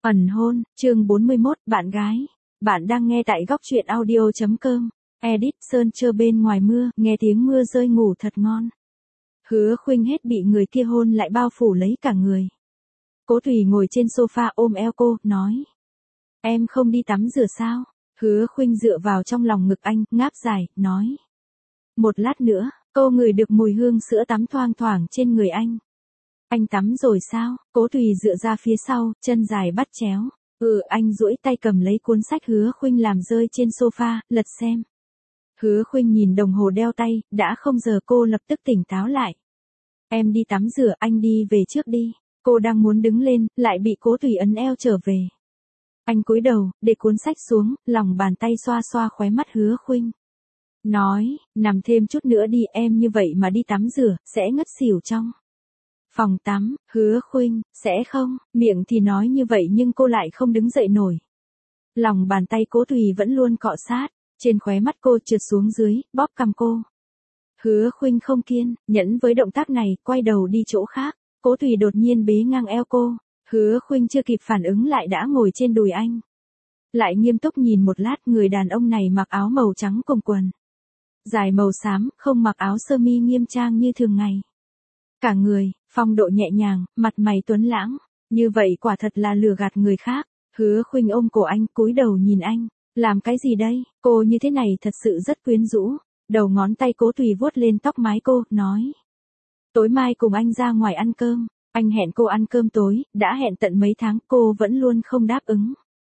Ẩn hôn, chương 41, bạn gái. Bạn đang nghe tại góc truyện audio.com. Edit Sơn Trơ bên ngoài mưa, nghe tiếng mưa rơi ngủ thật ngon. Hứa Khuynh hết bị người kia hôn lại bao phủ lấy cả người. Cố Thùy ngồi trên sofa ôm eo cô, nói. Em không đi tắm rửa sao? Hứa Khuynh dựa vào trong lòng ngực anh, ngáp dài, nói. Một lát nữa, cô ngửi được mùi hương sữa tắm thoang thoảng trên người anh. Anh tắm rồi sao? Cố Thùy dựa ra phía sau, chân dài bắt chéo. Anh duỗi tay cầm lấy cuốn sách Hứa Khuynh làm rơi trên sofa, lật xem. Hứa Khuynh nhìn đồng hồ đeo tay, đã không giờ cô lập tức tỉnh táo lại. Em đi tắm rửa, anh đi về trước đi. Cô đang muốn đứng lên, lại bị Cố Thùy ấn eo trở về. Anh cúi đầu, để cuốn sách xuống, lòng bàn tay xoa xoa khóe mắt Hứa Khuynh. Nói, nằm thêm chút nữa đi, em như vậy mà đi tắm rửa, sẽ ngất xỉu trong phòng tắm. Hứa Khuynh, sẽ không, miệng thì nói như vậy nhưng cô lại không đứng dậy nổi. Lòng bàn tay Cố Thùy vẫn luôn cọ sát, trên khóe mắt cô trượt xuống dưới, bóp cằm cô. Hứa Khuynh không kiên nhẫn với động tác này, quay đầu đi chỗ khác. Cố Thùy đột nhiên bế ngang eo cô. Hứa Khuynh chưa kịp phản ứng lại đã ngồi trên đùi anh. Lại nghiêm túc nhìn một lát, người đàn ông này mặc áo màu trắng cùng quần dài màu xám, không mặc áo sơ mi nghiêm trang như thường ngày. Cả người, phong độ nhẹ nhàng, mặt mày tuấn lãng, như vậy quả thật là lừa gạt người khác. Hứa Khuynh ôm cổ anh, cúi đầu nhìn anh, làm cái gì đây? Cô như thế này thật sự rất quyến rũ. Đầu ngón tay Cố Thùy vuốt lên tóc mái cô, nói. Tối mai cùng anh ra ngoài ăn cơm. Anh hẹn cô ăn cơm tối, đã hẹn tận mấy tháng, cô vẫn luôn không đáp ứng.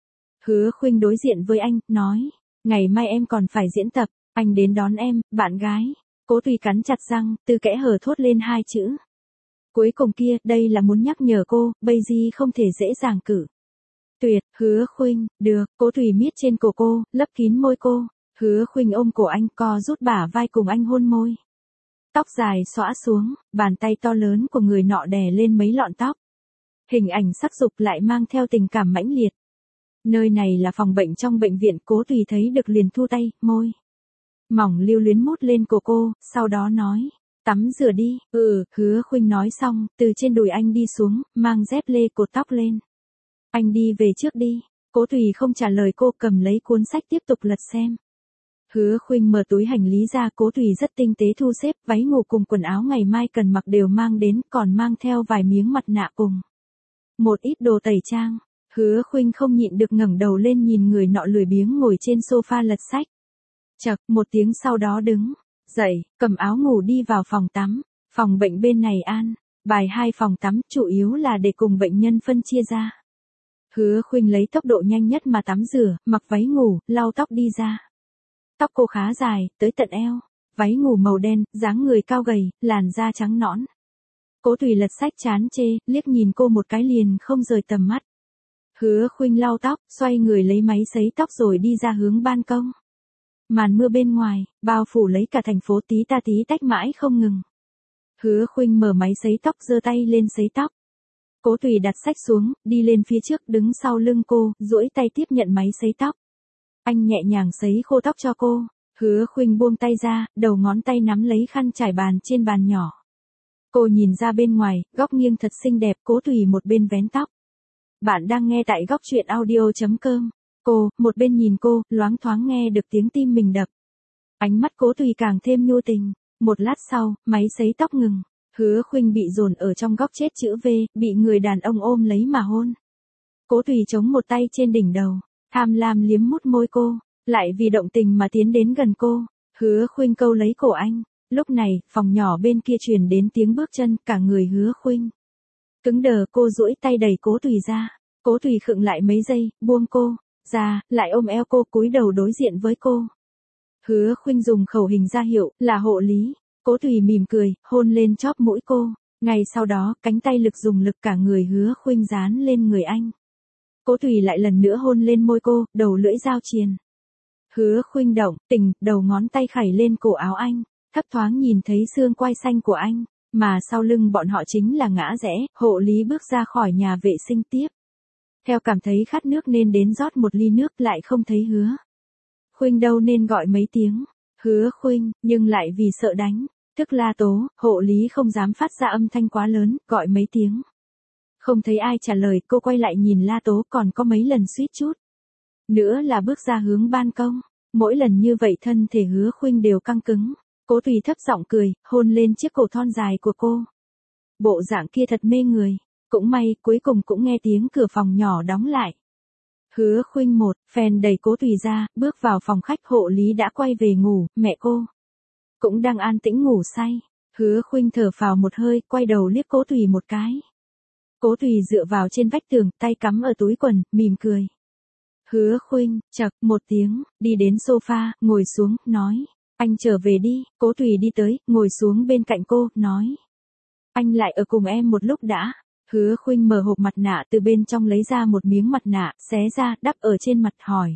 Hứa Khuynh đối diện với anh, nói. Ngày mai em còn phải diễn tập, anh đến đón em, bạn gái. Cố Thùy cắn chặt răng, từ kẽ hở thốt lên hai chữ. Cuối cùng kia, đây là muốn nhắc nhở cô, bây giờ không thể dễ dàng cử tuyệt. Hứa Khuynh, được. Cố Thùy miết trên cổ cô, lấp kín môi cô. Hứa Khuynh ôm cổ anh, co rút bả vai cùng anh hôn môi. Tóc dài xõa xuống, bàn tay to lớn của người nọ đè lên mấy lọn tóc. Hình ảnh sắc dục lại mang theo tình cảm mãnh liệt. Nơi này là phòng bệnh trong bệnh viện. Cố Thùy thấy được liền thu tay, môi mỏng lưu luyến mút lên cổ cô, sau đó nói. Tắm rửa đi. Hứa Khuynh nói xong, từ trên đùi anh đi xuống, mang dép lê cột tóc lên. Anh đi về trước đi. Cố Thùy không trả lời cô, cầm lấy cuốn sách tiếp tục lật xem. Hứa Khuynh mở túi hành lý ra. Cố Thùy rất tinh tế thu xếp, váy ngủ cùng quần áo ngày mai cần mặc đều mang đến, còn mang theo vài miếng mặt nạ cùng một ít đồ tẩy trang. Hứa Khuynh không nhịn được ngẩng đầu lên nhìn người nọ lười biếng ngồi trên sofa lật sách. Chậc, một tiếng sau đó đứng dậy, cầm áo ngủ đi vào phòng tắm. Phòng bệnh bên này an bài 2 phòng tắm, chủ yếu là để cùng bệnh nhân phân chia ra. Hứa Khuynh lấy tốc độ nhanh nhất mà tắm rửa, mặc váy ngủ, lau tóc đi ra. Tóc cô khá dài, tới tận eo, váy ngủ màu đen, dáng người cao gầy, làn da trắng nõn. Cố Thùy lật sách chán chê, liếc nhìn cô một cái liền không rời tầm mắt. Hứa Khuynh lau tóc, xoay người lấy máy sấy tóc rồi đi ra hướng ban công. Màn mưa bên ngoài, bao phủ lấy cả thành phố, tí ta tí tách mãi không ngừng. Hứa Khuynh mở máy sấy tóc, giơ tay lên sấy tóc. Cố Thùy đặt sách xuống, đi lên phía trước, đứng sau lưng cô, duỗi tay tiếp nhận máy sấy tóc. Anh nhẹ nhàng sấy khô tóc cho cô. Hứa Khuynh buông tay ra, đầu ngón tay nắm lấy khăn trải bàn trên bàn nhỏ. Cô nhìn ra bên ngoài, góc nghiêng thật xinh đẹp. Cố Thùy một bên vén tóc. Bạn đang nghe tại góc truyện audio.com. Cô, một bên nhìn cô, loáng thoáng nghe được tiếng tim mình đập. Ánh mắt Cố Thùy càng thêm nhu tình. Một lát sau, máy sấy tóc ngừng. Hứa Khuynh bị dồn ở trong góc chết chữ V, bị người đàn ông ôm lấy mà hôn. Cố Thùy chống một tay trên đỉnh đầu, tham lam liếm mút môi cô, lại vì động tình mà tiến đến gần cô. Hứa Khuynh câu lấy cổ anh. Lúc này, phòng nhỏ bên kia truyền đến tiếng bước chân, cả người Hứa Khuynh cứng đờ. Cô duỗi tay đẩy Cố Thùy ra. Cố Thùy khựng lại mấy giây, buông cô ra, lại ôm eo cô, cúi đầu đối diện với cô. Hứa Khuynh dùng khẩu hình ra hiệu, là hộ lý. Cố Thùy mỉm cười, hôn lên chóp mũi cô. Ngay sau đó, cánh tay lực dùng lực cả người Hứa Khuynh dán lên người anh. Cố Thùy lại lần nữa hôn lên môi cô, đầu lưỡi giao triền. Hứa Khuynh động tình, đầu ngón tay khảy lên cổ áo anh, thấp thoáng nhìn thấy xương quai xanh của anh, mà sau lưng bọn họ chính là ngã rẽ. Hộ lý bước ra khỏi nhà vệ sinh tiếp theo cảm thấy khát nước nên đến rót một ly nước, lại không thấy Hứa Khuynh đâu nên gọi mấy tiếng Hứa Khuynh, nhưng lại vì sợ đánh thức la tố, hộ lý không dám phát ra âm thanh quá lớn, gọi mấy tiếng Không thấy ai trả lời, cô quay lại nhìn La Tố, còn có mấy lần suýt chút nữa là bước ra hướng ban công. Mỗi lần như vậy thân thể Hứa Khuynh đều căng cứng. Cố Tùy thấp giọng cười, hôn lên chiếc cổ thon dài của cô. Bộ dạng kia thật mê người. Cũng may, cuối cùng cũng nghe tiếng cửa phòng nhỏ đóng lại. Hứa Khuynh một phen đẩy Cố Tùy ra, bước vào phòng khách. Hộ lý đã quay về ngủ, mẹ cô cũng đang an tĩnh ngủ say. Hứa Khuynh thở phào một hơi, quay đầu liếc Cố Tùy một cái. Cố Tùy dựa vào trên vách tường, tay cắm ở túi quần, mỉm cười. Hứa Khuynh, chậc, một tiếng, đi đến sofa, ngồi xuống, nói. Anh trở về đi. Cố Tùy đi tới, ngồi xuống bên cạnh cô, nói. Anh lại ở cùng em một lúc đã. Hứa Khuynh mở hộp mặt nạ từ bên trong lấy ra một miếng mặt nạ, xé ra, đắp ở trên mặt, hỏi.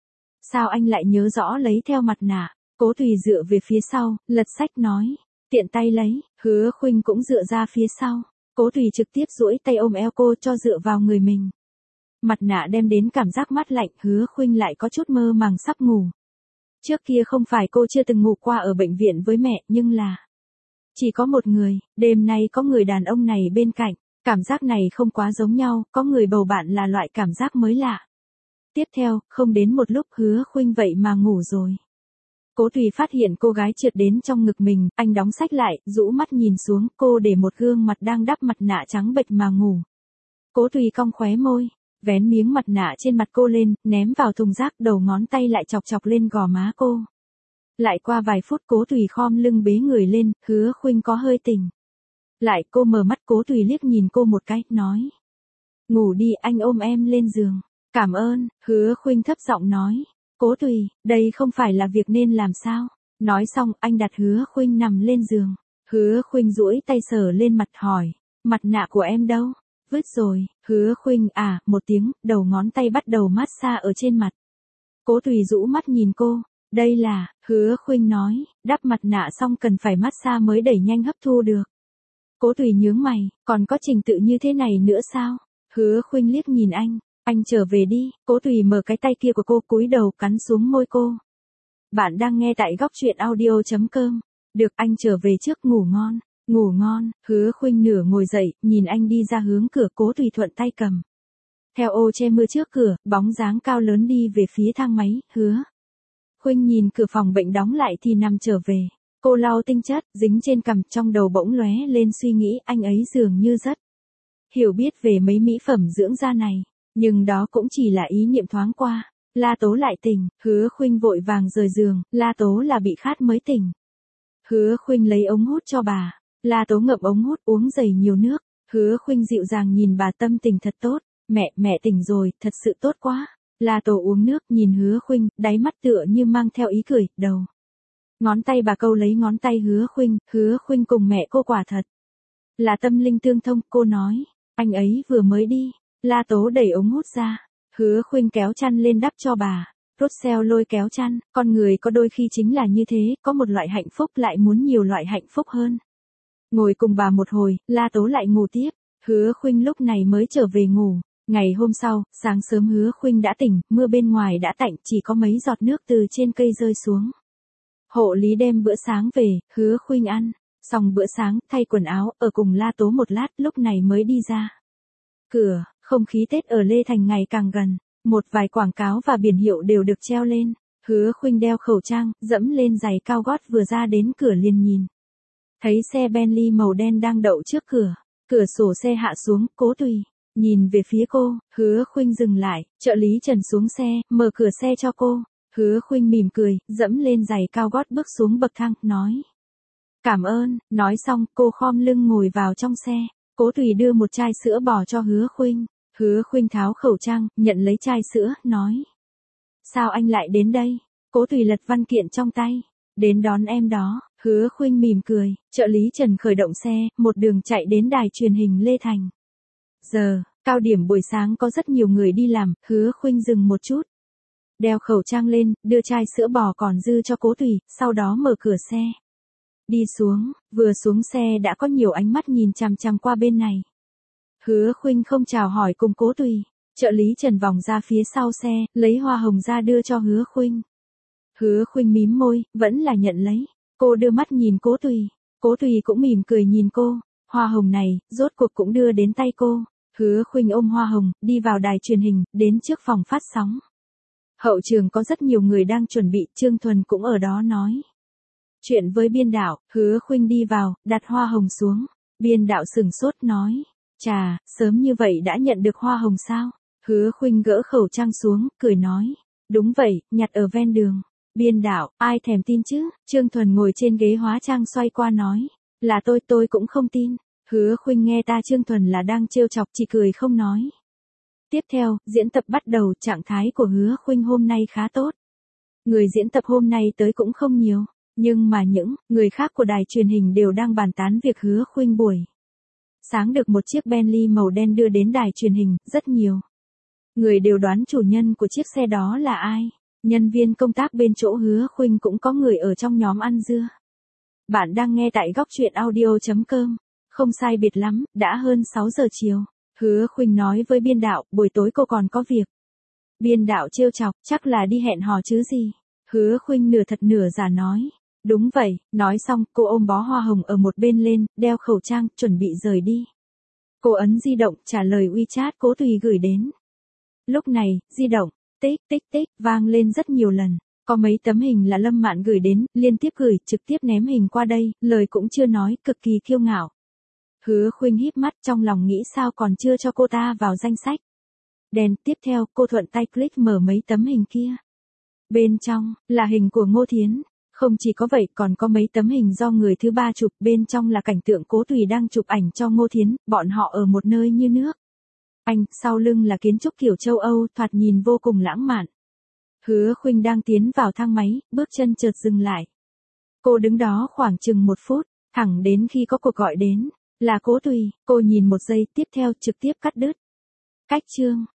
Sao anh lại nhớ rõ lấy theo mặt nạ? Cố Tùy dựa về phía sau, lật sách nói. Tiện tay lấy. Hứa Khuynh cũng dựa ra phía sau. Cố Tùy trực tiếp duỗi tay ôm eo cô cho dựa vào người mình. Mặt nạ đem đến cảm giác mát lạnh. Hứa Khuynh lại có chút mơ màng sắp ngủ. Trước kia không phải cô chưa từng ngủ qua ở bệnh viện với mẹ, nhưng là chỉ có một người. Đêm nay có người đàn ông này bên cạnh. Cảm giác này không quá giống nhau, có người bầu bạn là loại cảm giác mới lạ. Tiếp theo, không đến một lúc Hứa Khuynh vậy mà ngủ rồi. Cố Tùy phát hiện cô gái trượt đến trong ngực mình, anh đóng sách lại, rũ mắt nhìn xuống, cô để một gương mặt đang đắp mặt nạ trắng bệch mà ngủ. Cố Tùy cong khóe môi, vén miếng mặt nạ trên mặt cô lên, ném vào thùng rác, đầu ngón tay lại chọc chọc lên gò má cô. Lại qua vài phút Cố Tùy khom lưng bế người lên, Hứa Khuynh có hơi tỉnh. Lại cô mở mắt. Cố Tùy liếc nhìn cô một cái, nói. Ngủ đi, anh ôm em lên giường. Cảm ơn. Hứa Khuynh thấp giọng nói. Cố Tùy, đây không phải là việc nên làm sao? Nói xong, anh đặt Hứa Khuynh nằm lên giường. Hứa Khuynh duỗi tay sờ lên mặt, hỏi. Mặt nạ của em đâu? Vứt rồi. Hứa Khuynh một tiếng, đầu ngón tay bắt đầu massage ở trên mặt. Cố Tùy rũ mắt nhìn cô. Đây là, Hứa Khuynh nói, đắp mặt nạ xong cần phải massage mới đẩy nhanh hấp thu được. Cố Tùy nhướng mày, còn có trình tự như thế này nữa sao? Hứa Khuynh liếc nhìn anh trở về đi. Cố Tùy mở cái tay kia của cô, cúi đầu cắn xuống môi cô. Bạn đang nghe tại góc truyện audio.com. Được, anh trở về trước, ngủ ngon. Ngủ ngon. Hứa Khuynh nửa ngồi dậy, nhìn anh đi ra hướng cửa. Cố Tùy thuận tay cầm theo ô che mưa trước cửa, bóng dáng cao lớn đi về phía thang máy. Hứa Khuynh nhìn cửa phòng bệnh đóng lại thì nằm trở về. Cô lau tinh chất, dính trên cằm, trong đầu bỗng lóe lên suy nghĩ, anh ấy dường như rất hiểu biết về mấy mỹ phẩm dưỡng da này. Nhưng đó cũng chỉ là ý niệm thoáng qua. La Tố lại tỉnh, Hứa Khuynh vội vàng rời giường, La Tố là bị khát mới tỉnh. Hứa Khuynh lấy ống hút cho bà. La Tố ngậm ống hút, uống dày nhiều nước. Hứa Khuynh dịu dàng nhìn bà, tâm tình thật tốt. Mẹ tỉnh rồi, thật sự tốt quá. La Tố uống nước, nhìn Hứa Khuynh, đáy mắt tựa như mang theo ý cười, đầu ngón tay bà câu lấy ngón tay Hứa Khuynh cùng mẹ cô quả thật là tâm linh tương thông. Cô nói, anh ấy vừa mới đi. La Tố đẩy ống hút ra. Hứa Khuynh kéo chăn lên đắp cho bà. Russell lôi kéo chăn, con người có đôi khi chính là như thế, có một loại hạnh phúc lại muốn nhiều loại hạnh phúc hơn. Ngồi cùng bà một hồi, La Tố lại ngủ tiếp. Hứa Khuynh lúc này mới trở về ngủ. Ngày hôm sau, sáng sớm Hứa Khuynh đã tỉnh, mưa bên ngoài đã tạnh, chỉ có mấy giọt nước từ trên cây rơi xuống. Hộ lý đem bữa sáng về, Hứa Khuynh ăn xong bữa sáng, thay quần áo, ở cùng La Tố một lát, lúc này mới đi ra cửa. Không khí Tết ở Lê Thành ngày càng gần, một vài quảng cáo và biển hiệu đều được treo lên. Hứa Khuynh đeo khẩu trang, dẫm lên giày cao gót vừa ra đến cửa liền nhìn thấy xe Bentley màu đen đang đậu trước cửa. Cửa sổ xe hạ xuống, Cố Tùy nhìn về phía cô. Hứa Khuynh dừng lại, trợ lý Trần xuống xe, mở cửa xe cho cô. Hứa Khuynh mỉm cười, dẫm lên giày cao gót bước xuống bậc thang, nói. Cảm ơn. Nói xong, cô khom lưng ngồi vào trong xe. Cố Tùy đưa một chai sữa bò cho Hứa Khuynh. Hứa Khuynh tháo khẩu trang, nhận lấy chai sữa, nói. Sao anh lại đến đây? Cố Tùy lật văn kiện trong tay. Đến đón em đó. Hứa Khuynh mỉm cười. Trợ lý Trần khởi động xe, một đường chạy đến đài truyền hình Lê Thành. Giờ, cao điểm buổi sáng có rất nhiều người đi làm. Hứa Khuynh dừng một chút, đeo khẩu trang lên, đưa chai sữa bò còn dư cho Cố Tùy, sau đó mở cửa xe. Đi xuống, vừa xuống xe đã có nhiều ánh mắt nhìn chằm chằm qua bên này. Hứa Khuynh không chào hỏi cùng Cố Tùy. Trợ lý Trần vòng ra phía sau xe, lấy hoa hồng ra đưa cho Hứa Khuynh. Hứa Khuynh mím môi, vẫn là nhận lấy. Cô đưa mắt nhìn Cố Tùy. Cố Tùy cũng mỉm cười nhìn cô. Hoa hồng này, rốt cuộc cũng đưa đến tay cô. Hứa Khuynh ôm hoa hồng, đi vào đài truyền hình, đến trước phòng phát sóng. Hậu trường có rất nhiều người đang chuẩn bị, Trương Thuần cũng ở đó nói chuyện với biên đạo. Hứa Khuynh đi vào, đặt hoa hồng xuống. Biên đạo sửng sốt nói, chà, sớm như vậy đã nhận được hoa hồng sao? Hứa Khuynh gỡ khẩu trang xuống, cười nói, đúng vậy, nhặt ở ven đường. Biên đạo, ai thèm tin chứ? Trương Thuần ngồi trên ghế hóa trang xoay qua nói, là tôi cũng không tin. Hứa Khuynh nghe ta Trương Thuần là đang trêu chọc, chỉ cười không nói. Tiếp theo, diễn tập bắt đầu, trạng thái của Hứa Khuynh hôm nay khá tốt. Người diễn tập hôm nay tới cũng không nhiều, nhưng mà những người khác của đài truyền hình đều đang bàn tán việc Hứa Khuynh buổi sáng được một chiếc Bentley màu đen đưa đến đài truyền hình, rất nhiều người đều đoán chủ nhân của chiếc xe đó là ai. Nhân viên công tác bên chỗ Hứa Khuynh cũng có người ở trong nhóm ăn dưa. Bạn đang nghe tại góc truyện audio.com. Không sai biệt lắm, đã hơn 6 giờ chiều. Hứa Khuynh nói với biên đạo, buổi tối cô còn có việc. Biên đạo trêu chọc, chắc là đi hẹn hò chứ gì. Hứa Khuynh nửa thật nửa giả nói, đúng vậy. Nói xong, cô ôm bó hoa hồng ở một bên lên, đeo khẩu trang, chuẩn bị rời đi. Cô ấn di động, trả lời WeChat Cố Tùy gửi đến. Lúc này, di động, tích tích tích, vang lên rất nhiều lần. Có mấy tấm hình là Lâm Mạn gửi đến, liên tiếp gửi, trực tiếp ném hình qua đây, lời cũng chưa nói, cực kỳ kiêu ngạo. Hứa Khuynh híp mắt, trong lòng nghĩ sao còn chưa cho cô ta vào danh sách. Đèn, tiếp theo, cô thuận tay click mở mấy tấm hình kia. Bên trong, là hình của Ngô Thiến. Không chỉ có vậy, còn có mấy tấm hình do người thứ ba chụp, bên trong là cảnh tượng Cố Tùy đang chụp ảnh cho Ngô Thiến, bọn họ ở một nơi như nước Anh, sau lưng là kiến trúc kiểu châu Âu, thoạt nhìn vô cùng lãng mạn. Hứa Khuynh đang tiến vào thang máy, bước chân chợt dừng lại. Cô đứng đó khoảng chừng 1 phút, thẳng đến khi có cuộc gọi đến, là Cố Tùy, cô nhìn 1 giây, tiếp theo trực tiếp cắt đứt. Cách chương